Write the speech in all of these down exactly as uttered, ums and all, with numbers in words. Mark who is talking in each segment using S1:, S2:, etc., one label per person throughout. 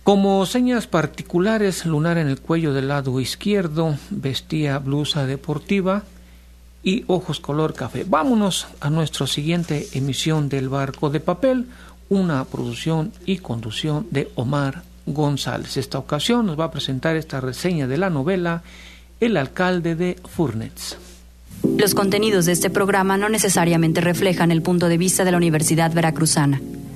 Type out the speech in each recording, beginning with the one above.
S1: Como señas particulares, lunar en el cuello del lado izquierdo, vestía blusa deportiva y ojos color café. Vámonos a nuestra siguiente emisión del Barco de Papel, una producción y conducción de Omar González. Esta ocasión nos va a presentar esta reseña de la novela El alcalde de Furnets.
S2: Los contenidos de este programa no necesariamente reflejan el punto de vista de la Universidad Veracruzana.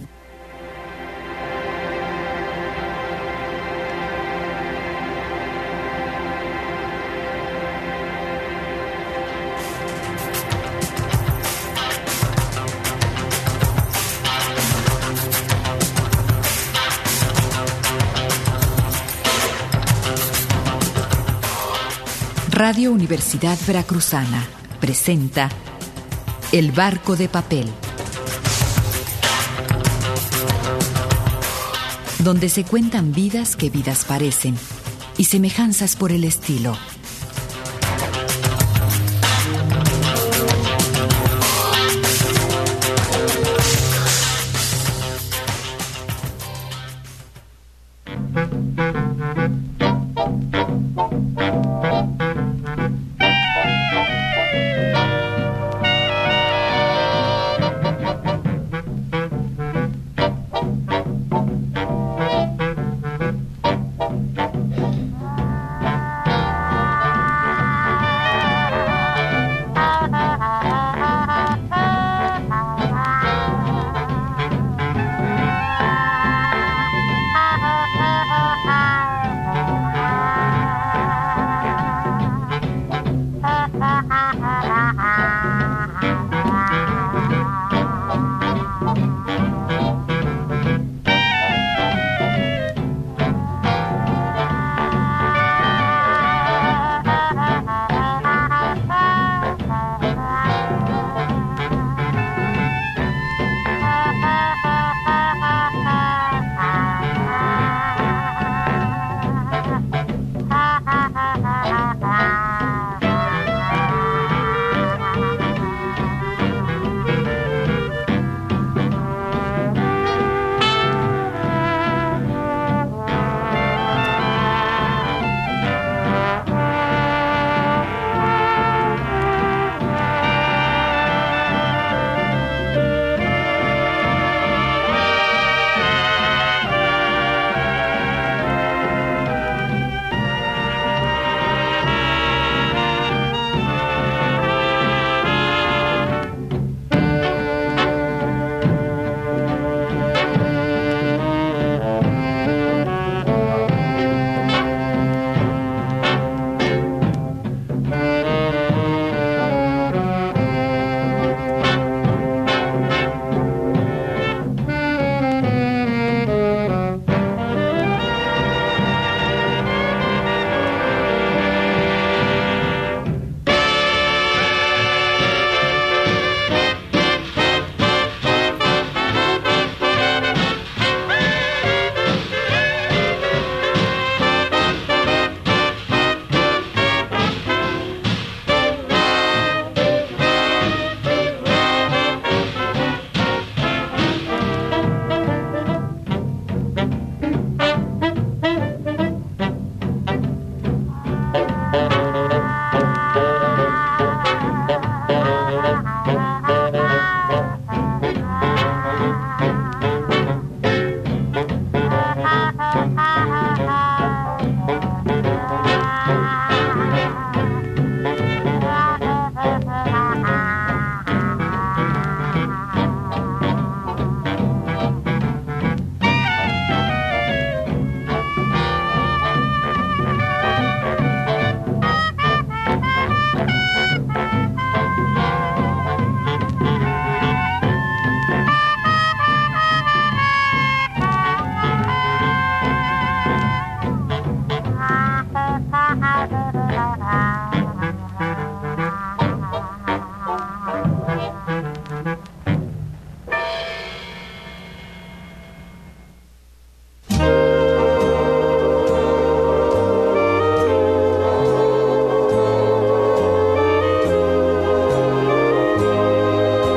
S3: Radio Universidad Veracruzana presenta El Barco de Papel, donde se cuentan vidas que vidas parecen y semejanzas por el estilo.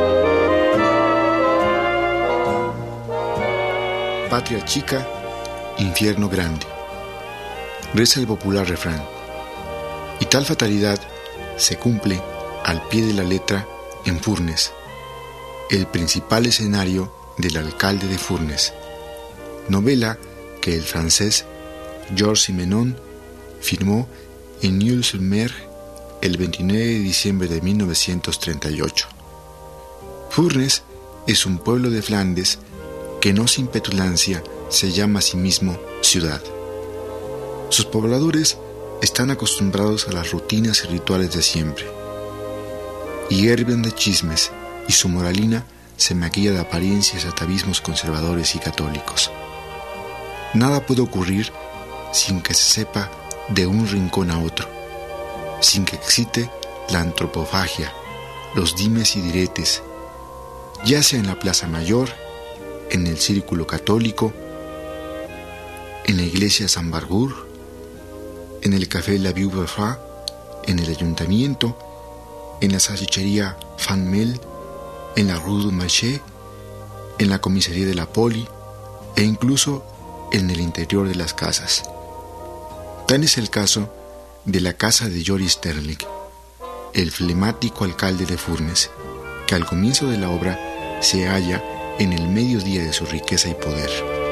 S4: Patria chica, infierno grande. Reza el popular refrán. Y tal fatalidad se cumple al pie de la letra en Furnes, el principal escenario del alcalde de Furnes, novela que el francés Georges Simenon firmó en Neuilly-sur-Mer el veintinueve de diciembre de mil novecientos treinta y ocho. Furnes es un pueblo de Flandes que no sin petulancia se llama a sí mismo ciudad. Sus pobladores están acostumbrados a las rutinas y rituales de siempre, y hierven de chismes, y su moralina se maquilla de apariencias y atavismos conservadores y católicos. Nada puede ocurrir sin que se sepa de un rincón a otro, sin que excite la antropofagia, los dimes y diretes, ya sea en la Plaza Mayor, en el Círculo Católico, en la Iglesia San Barbour, en el Café La Vieux Bourgeois, en el Ayuntamiento, en la salchichería Fanmel, en la Rue du Marché, en la comisaría de la Poli e incluso en el interior de las casas. Tan es el caso de la casa de Joris Sterling, el flemático alcalde de Furnes, que al comienzo de la obra se halla en el mediodía de su riqueza y poder.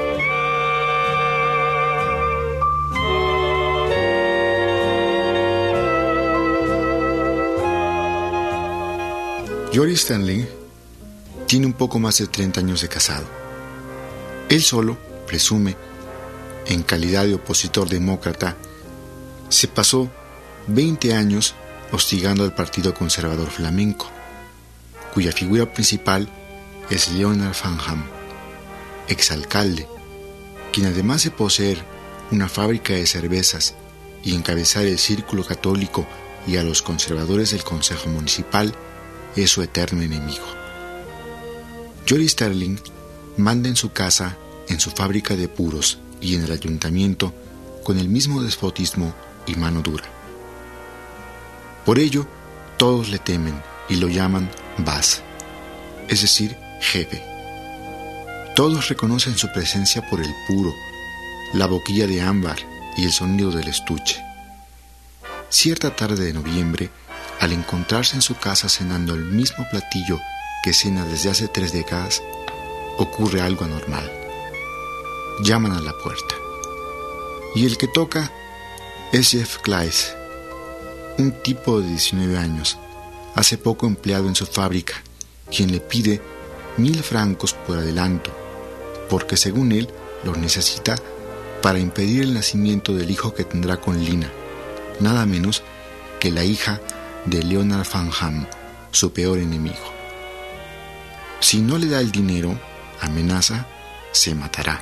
S4: Joris Sterling tiene un poco más de treinta años de casado. Él solo, presume, en calidad de opositor demócrata, se pasó veinte años hostigando al Partido Conservador Flamenco, cuya figura principal es Leonard Van Ham, exalcalde, quien además de poseer una fábrica de cervezas y encabezar el Círculo Católico y a los conservadores del Consejo Municipal, es su eterno enemigo. Joris Sterling manda en su casa, en su fábrica de puros y en el ayuntamiento con el mismo despotismo y mano dura. Por ello, todos le temen y lo llaman Bas, es decir, jefe. Todos reconocen su presencia por el puro, la boquilla de ámbar y el sonido del estuche. Cierta tarde de noviembre, al encontrarse en su casa cenando el mismo platillo que cena desde hace tres décadas, ocurre algo anormal. Llaman a la puerta. Y el que toca es Jeff Claes, un tipo de diecinueve años, hace poco empleado en su fábrica, quien le pide mil francos por adelanto, porque según él los necesita para impedir el nacimiento del hijo que tendrá con Lina, nada menos que la hija de Leonard Van Ham, su peor enemigo. Si no le da el dinero, amenaza, se matará.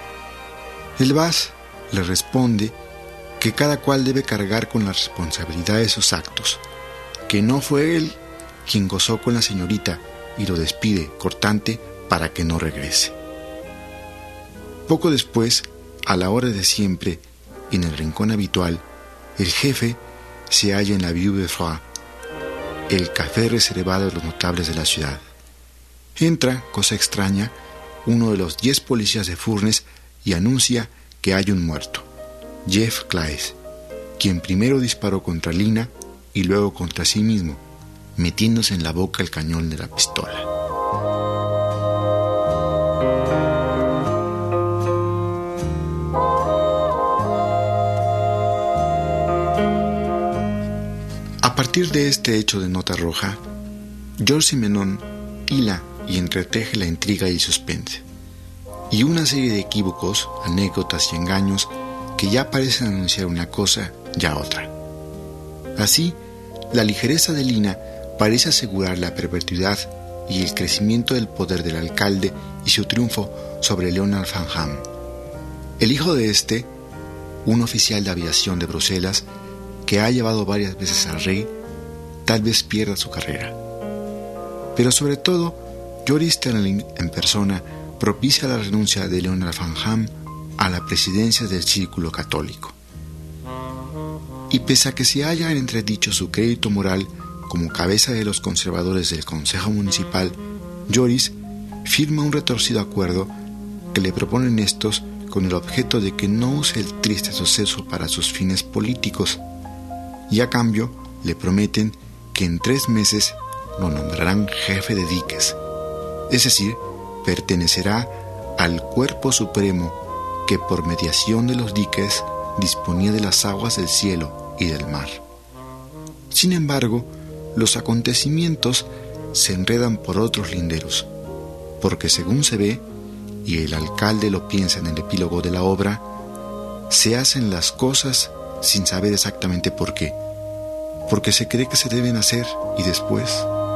S4: El Bas le responde que cada cual debe cargar con la responsabilidad de sus actos, que no fue él quien gozó con la señorita y lo despide cortante para que no regrese. Poco después, a la hora de siempre, en el rincón habitual, el jefe se halla en la Vieux Bourgeois, el café reservado a los notables de la ciudad. Entra, cosa extraña, uno de los diez policías de Furnes y anuncia que hay un muerto, Jeff Claes, quien primero disparó contra Lina y luego contra sí mismo, metiéndose en la boca el cañón de la pistola. A partir de este hecho de nota roja, Georges Simenon hila y entreteje la intriga y suspense, y una serie de equívocos, anécdotas y engaños que ya parecen anunciar una cosa, ya otra. Así, la ligereza de Lina parece asegurar la perpetuidad y el crecimiento del poder del alcalde y su triunfo sobre Leonard Van Ham. El hijo de este, un oficial de aviación de Bruselas que ha llevado varias veces al rey, tal vez pierda su carrera. Pero sobre todo, Joris Sterling en persona propicia la renuncia de Leonard Van Ham a la presidencia del Círculo Católico. Y pese a que se haya en entredicho su crédito moral como cabeza de los conservadores del Consejo Municipal, Joris firma un retorcido acuerdo que le proponen estos con el objeto de que no use el triste suceso para sus fines políticos, y a cambio le prometen que en tres meses lo nombrarán jefe de diques, es decir, pertenecerá al cuerpo supremo que por mediación de los diques disponía de las aguas del cielo y del mar. Sin embargo, los acontecimientos se enredan por otros linderos, porque según se ve, y el alcalde lo piensa en el epílogo de la obra, se hacen las cosas sin saber exactamente por qué, porque se cree que se deben hacer y después...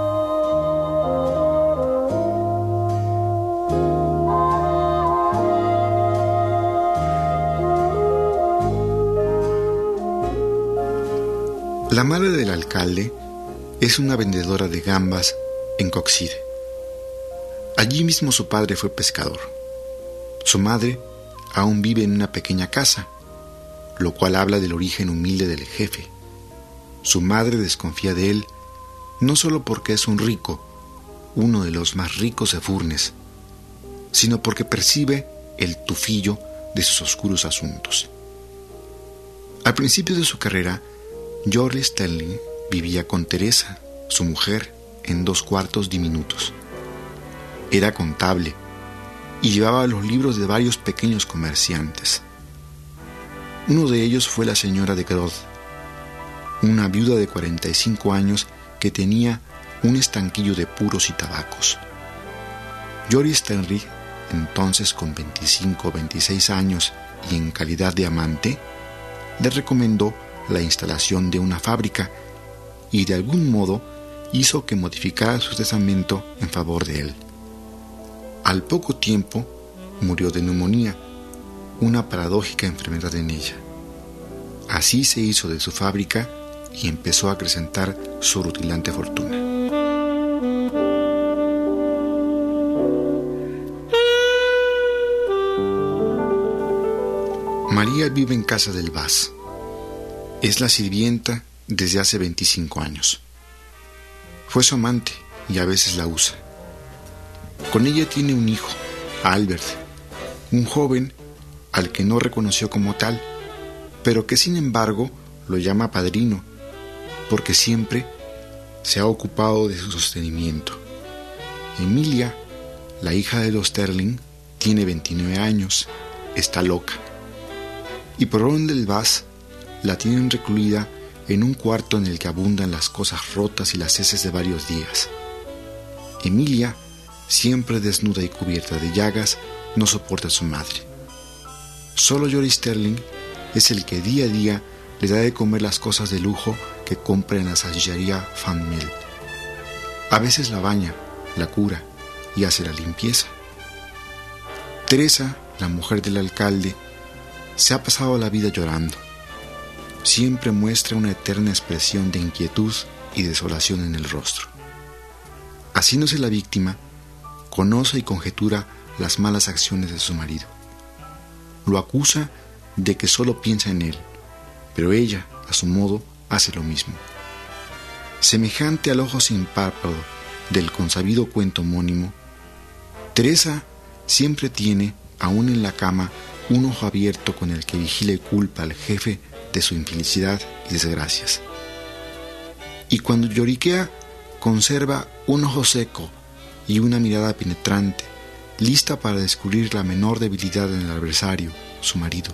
S4: La madre del alcalde es una vendedora de gambas en Coxide. Allí mismo su padre fue pescador. Su madre aún vive en una pequeña casa, lo cual habla del origen humilde del jefe. Su madre desconfía de él no solo porque es un rico, uno de los más ricos de Furnes, sino porque percibe el tufillo de sus oscuros asuntos. Al principio de su carrera, George Sterling vivía con Teresa, su mujer, en dos cuartos diminutos. Era contable y llevaba los libros de varios pequeños comerciantes. Uno de ellos fue la señora de Groth, una viuda de cuarenta y cinco años que tenía un estanquillo de puros y tabacos. George Sterling, entonces con veinticinco o veintiséis años y en calidad de amante, le recomendó la instalación de una fábrica y de algún modo hizo que modificara su testamento en favor de él. Al poco tiempo murió de neumonía, una paradójica enfermedad en ella. Así se hizo de su fábrica y empezó a acrecentar su rutilante fortuna. María vive en casa del Vaz. Es la sirvienta desde hace veinticinco años. Fue su amante y a veces la usa. Con ella tiene un hijo, Albert, un joven al que no reconoció como tal, pero que sin embargo lo llama padrino, porque siempre se ha ocupado de su sostenimiento. Emilia, la hija de los Sterling, tiene veintinueve años, está loca, y por orden del Vaz la tienen recluida en un cuarto en el que abundan las cosas rotas y las heces de varios días. Emilia, siempre desnuda y cubierta de llagas, no soporta a su madre. Solo George Sterling es el que día a día le da de comer las cosas de lujo que compra en la salchichería Fanmel. A veces la baña, la cura y hace la limpieza. Teresa, la mujer del alcalde, se ha pasado la vida llorando. Siempre muestra una eterna expresión de inquietud y desolación en el rostro. Haciéndose la víctima, conoce y conjetura las malas acciones de su marido. Lo acusa de que solo piensa en él, pero ella, a su modo, hace lo mismo. Semejante al ojo sin párpado del consabido cuento homónimo, Teresa siempre tiene, aún en la cama, un ojo abierto con el que vigila y culpa al jefe de su infelicidad y desgracias. Y cuando lloriquea, conserva un ojo seco y una mirada penetrante, lista para descubrir la menor debilidad en el adversario, su marido.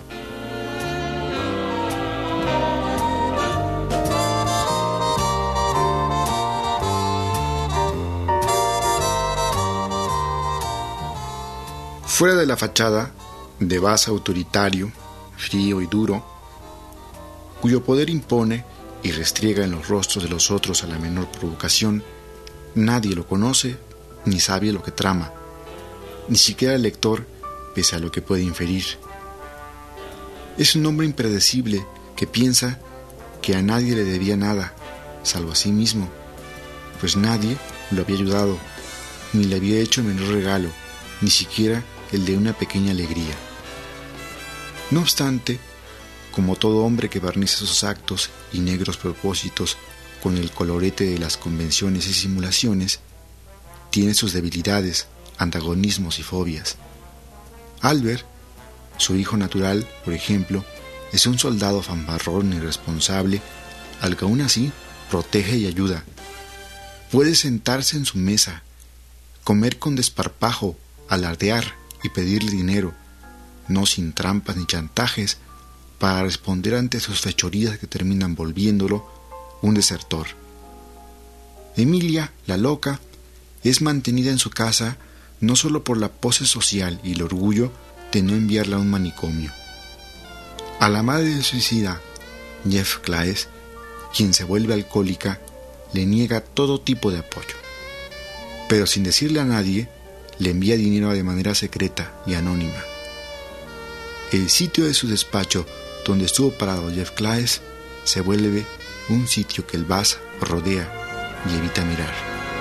S4: Fuera de la fachada, de Vaz autoritario, frío y duro, cuyo poder impone y restriega en los rostros de los otros a la menor provocación, nadie lo conoce ni sabe lo que trama, ni siquiera el lector, pese a lo que puede inferir. Es un hombre impredecible que piensa que a nadie le debía nada, salvo a sí mismo, pues nadie lo había ayudado, ni le había hecho el menor regalo, ni siquiera el de una pequeña alegría. No obstante, como todo hombre que barniza sus actos y negros propósitos con el colorete de las convenciones y simulaciones, tiene sus debilidades, antagonismos y fobias. Albert, Su hijo natural, por ejemplo, es un soldado fanfarrón irresponsable, al que aún así protege y ayuda. Puede sentarse en su mesa, comer con desparpajo, alardear y pedirle dinero, no sin trampas ni chantajes, para responder ante sus fechorías que terminan volviéndolo un desertor. Emilia, la loca, es mantenida en su casa no solo por la pose social y el orgullo de no enviarla a un manicomio. A la madre del suicida, Jeff Claes, quien se vuelve alcohólica, le niega todo tipo de apoyo. Pero sin decirle a nadie, le envía dinero de manera secreta y anónima. El sitio de su despacho, donde estuvo parado Jeff Claes, se vuelve un sitio que el Vas rodea y evita mirar.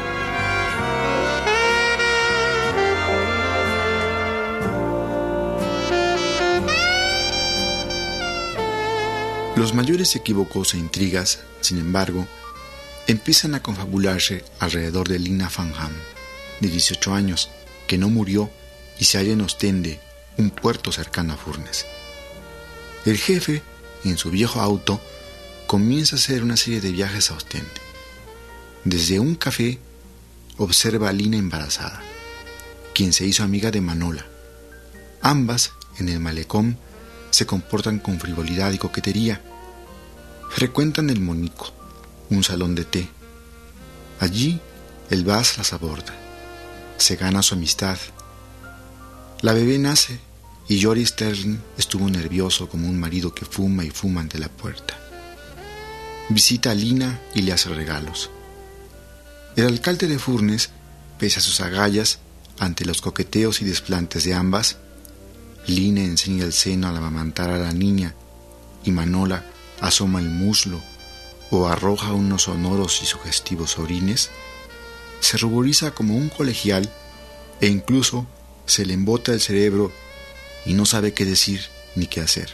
S4: Los mayores equívocos e intrigas, sin embargo, empiezan a confabularse alrededor de Lina Van Ham, de dieciocho años, que no murió y se halla en Ostende, un puerto cercano a Furnes. El jefe, en su viejo auto, comienza a hacer una serie de viajes a Ostende. Desde un café, observa a Lina embarazada, quien se hizo amiga de Manola. Ambas, en el malecón, se comportan con frivolidad y coquetería. Frecuentan el Monico, un salón de té. Allí, el Vas las aborda. Se gana su amistad. La bebé nace y Jory Sterling estuvo nervioso como un marido que fuma y fuma ante la puerta. Visita a Lina y le hace regalos. El alcalde de Furnes, pese a sus agallas ante los coqueteos y desplantes de ambas, Lina enseña el seno al amamantar a la niña y Manola asoma el muslo o arroja unos sonoros y sugestivos orines, se ruboriza como un colegial e incluso se le embota el cerebro y no sabe qué decir ni qué hacer.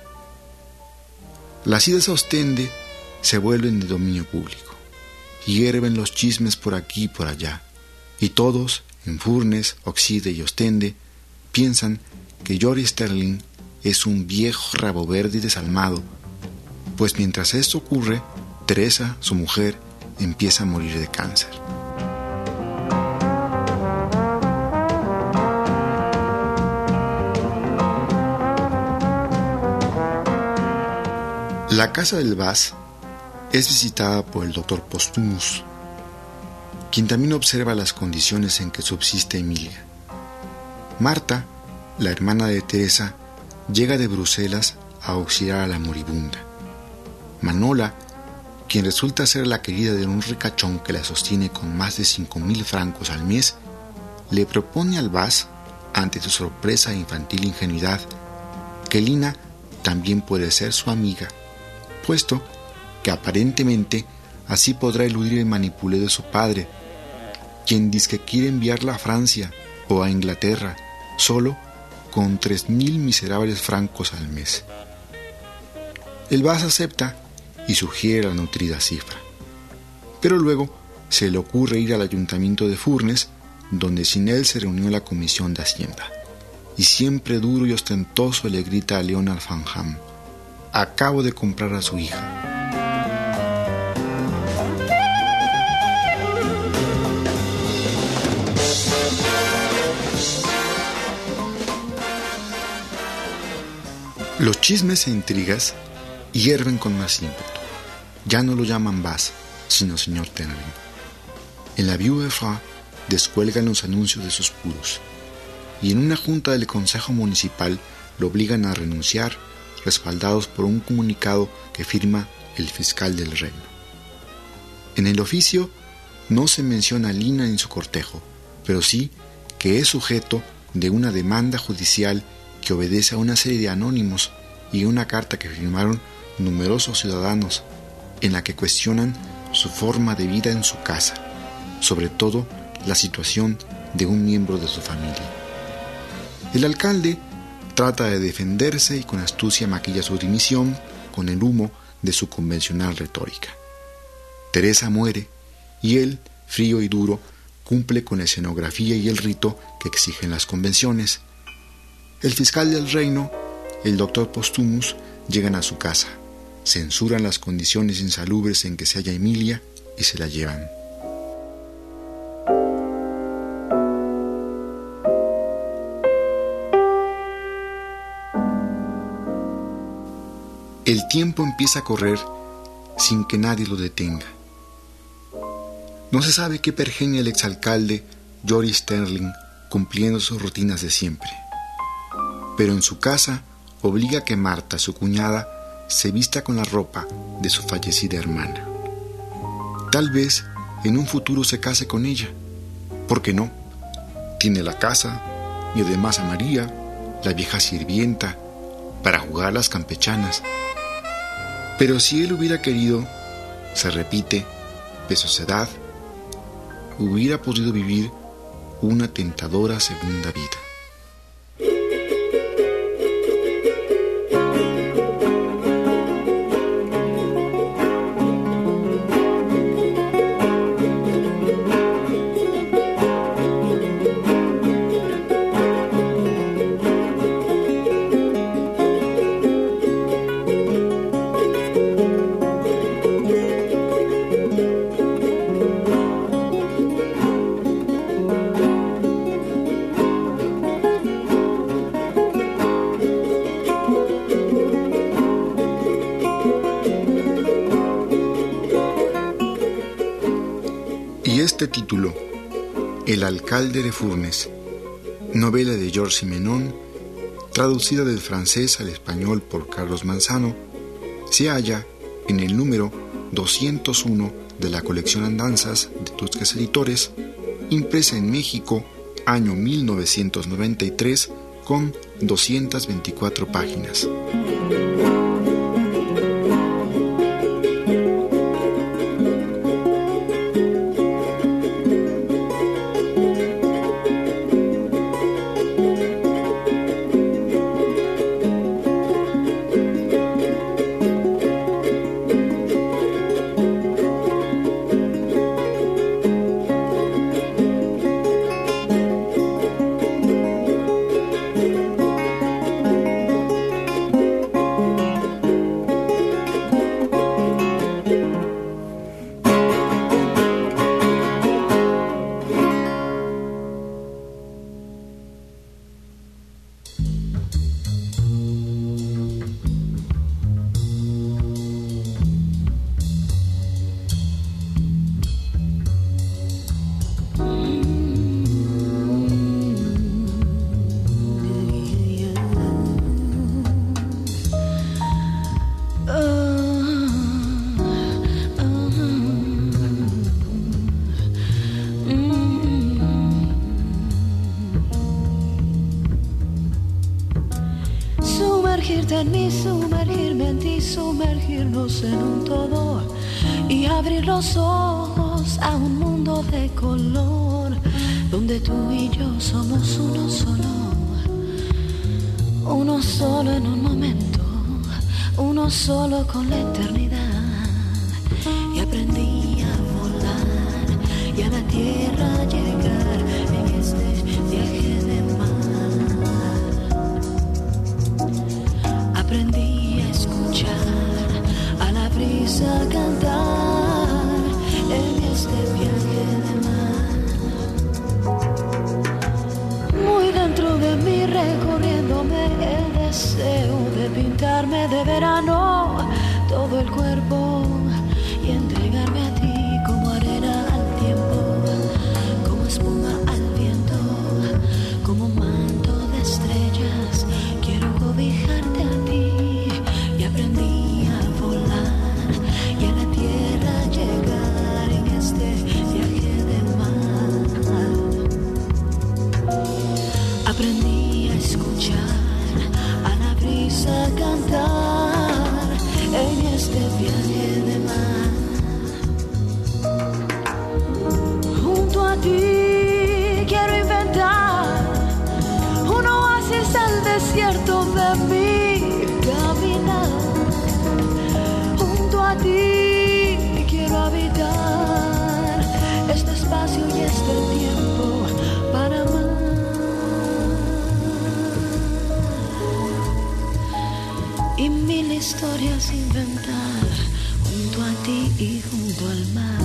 S4: Las idas a Ostende se vuelven de dominio público, hierven los chismes por aquí y por allá, y todos, en Furnes, Oxide y Ostende, piensan que Jory Sterling es un viejo rabo verde y desalmado, pues mientras esto ocurre, Teresa, su mujer, empieza a morir de cáncer. La casa del Vas es visitada por el doctor Postumus, quien también observa las condiciones en que subsiste Emilia. Marta, la hermana de Teresa, llega de Bruselas a auxiliar a la moribunda. Manola, quien resulta ser la querida de un ricachón que la sostiene con más de cinco mil francos al mes, le propone al Vas, ante su sorpresa e infantil ingenuidad, que Lina también puede ser su amiga, puesto que aparentemente así podrá eludir el manipuleo de su padre, quien dice que quiere enviarla a Francia o a Inglaterra solo con tres mil miserables francos al mes. El Vas acepta y sugiere la nutrida cifra, pero luego se le ocurre ir al ayuntamiento de Furnes, donde sin él se reunió la comisión de Hacienda, y siempre duro y ostentoso le grita a Leonard Van Ham: acabo de comprar a su hija. Los chismes e intrigas hierven con más ímpetu. Ya no lo llaman Vas, sino señor Tenrin. En la Vieux de Fra descuelgan los anuncios de sus puros, y en una junta del Consejo Municipal lo obligan a renunciar, respaldados por un comunicado que firma el fiscal del reino. En el oficio no se menciona a Lina en su cortejo, pero sí que es sujeto de una demanda judicial que obedece a una serie de anónimos y una carta que firmaron numerosos ciudadanos en la que cuestionan su forma de vida en su casa, sobre todo la situación de un miembro de su familia. El alcalde trata de defenderse y con astucia maquilla su dimisión con el humo de su convencional retórica. Teresa muere y él, frío y duro, cumple con la escenografía y el rito que exigen las convenciones. El fiscal del reino, el doctor Postumus, llegan a su casa, censuran las condiciones insalubres en que se halla Emilia y se la llevan. El tiempo empieza a correr sin que nadie lo detenga. No se sabe qué pergenia el exalcalde Joris Sterling cumpliendo sus rutinas de siempre. Pero en su casa obliga a que Marta, su cuñada, se vista con la ropa de su fallecida hermana. Tal vez en un futuro se case con ella. ¿Por qué no? Tiene la casa y además a María, la vieja sirvienta, para jugar las campechanas. Pero si él hubiera querido, se repite, de su edad, hubiera podido vivir una tentadora segunda vida. Este título, El alcalde de Furnes, novela de Georges Simenon, traducida del francés al español por Carlos Manzano, se halla en el número doscientos uno de la colección Andanzas de Tusquets Editores, impresa en México, año mil novecientos noventa y tres, con doscientas veinticuatro páginas.
S5: Sumergirte en mí, sumergirme en ti, sumergirnos en un todo y abrir los ojos a un mundo de color donde tú y yo somos uno solo, uno solo en un momento, uno solo con la eternidad. Y aprendí a volar y a la tierra llegar en este viaje de mar. Aprendí a escuchar a la brisa cantar en este viaje de mar. Muy dentro de mí recorriéndome el deseo de pintarme de verano todo el cuerpo y entregarme a ti como arena al tiempo, como espuma al viento, como manto de estrellas. Quiero cobijarte a ti y aprendí a volar y a la tierra llegar en este viaje de mar. Aprendí a escuchar a la brisa cantar en este viaje de mar. Junto a ti quiero inventar un oasis al desierto de mi caminar. Junto a ti quiero habitar este espacio y este tiempo para amar. mil historias inventar junto a ti y junto al mar.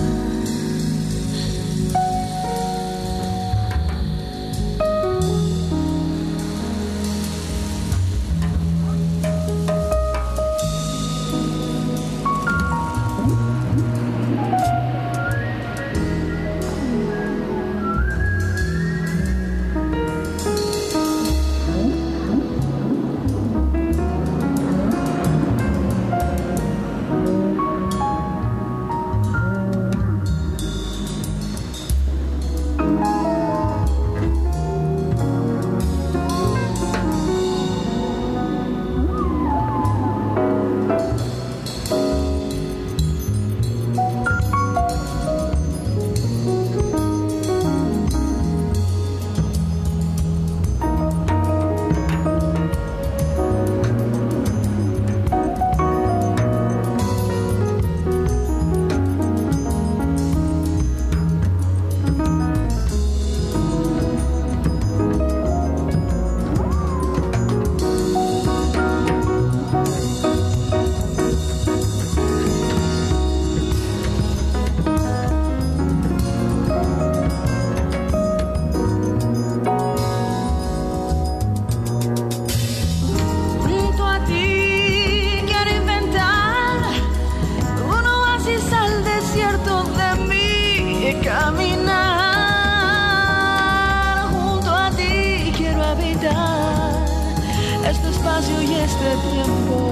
S5: Este espacio y este tiempo.